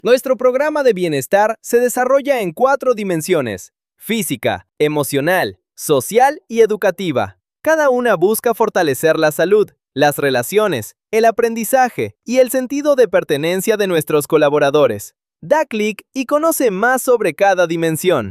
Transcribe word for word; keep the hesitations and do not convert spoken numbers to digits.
Nuestro programa de bienestar se desarrolla en cuatro dimensiones: física, emocional, social y educativa. Cada una busca fortalecer la salud, las relaciones, el aprendizaje y el sentido de pertenencia de nuestros colaboradores. Da clic y conoce más sobre cada dimensión.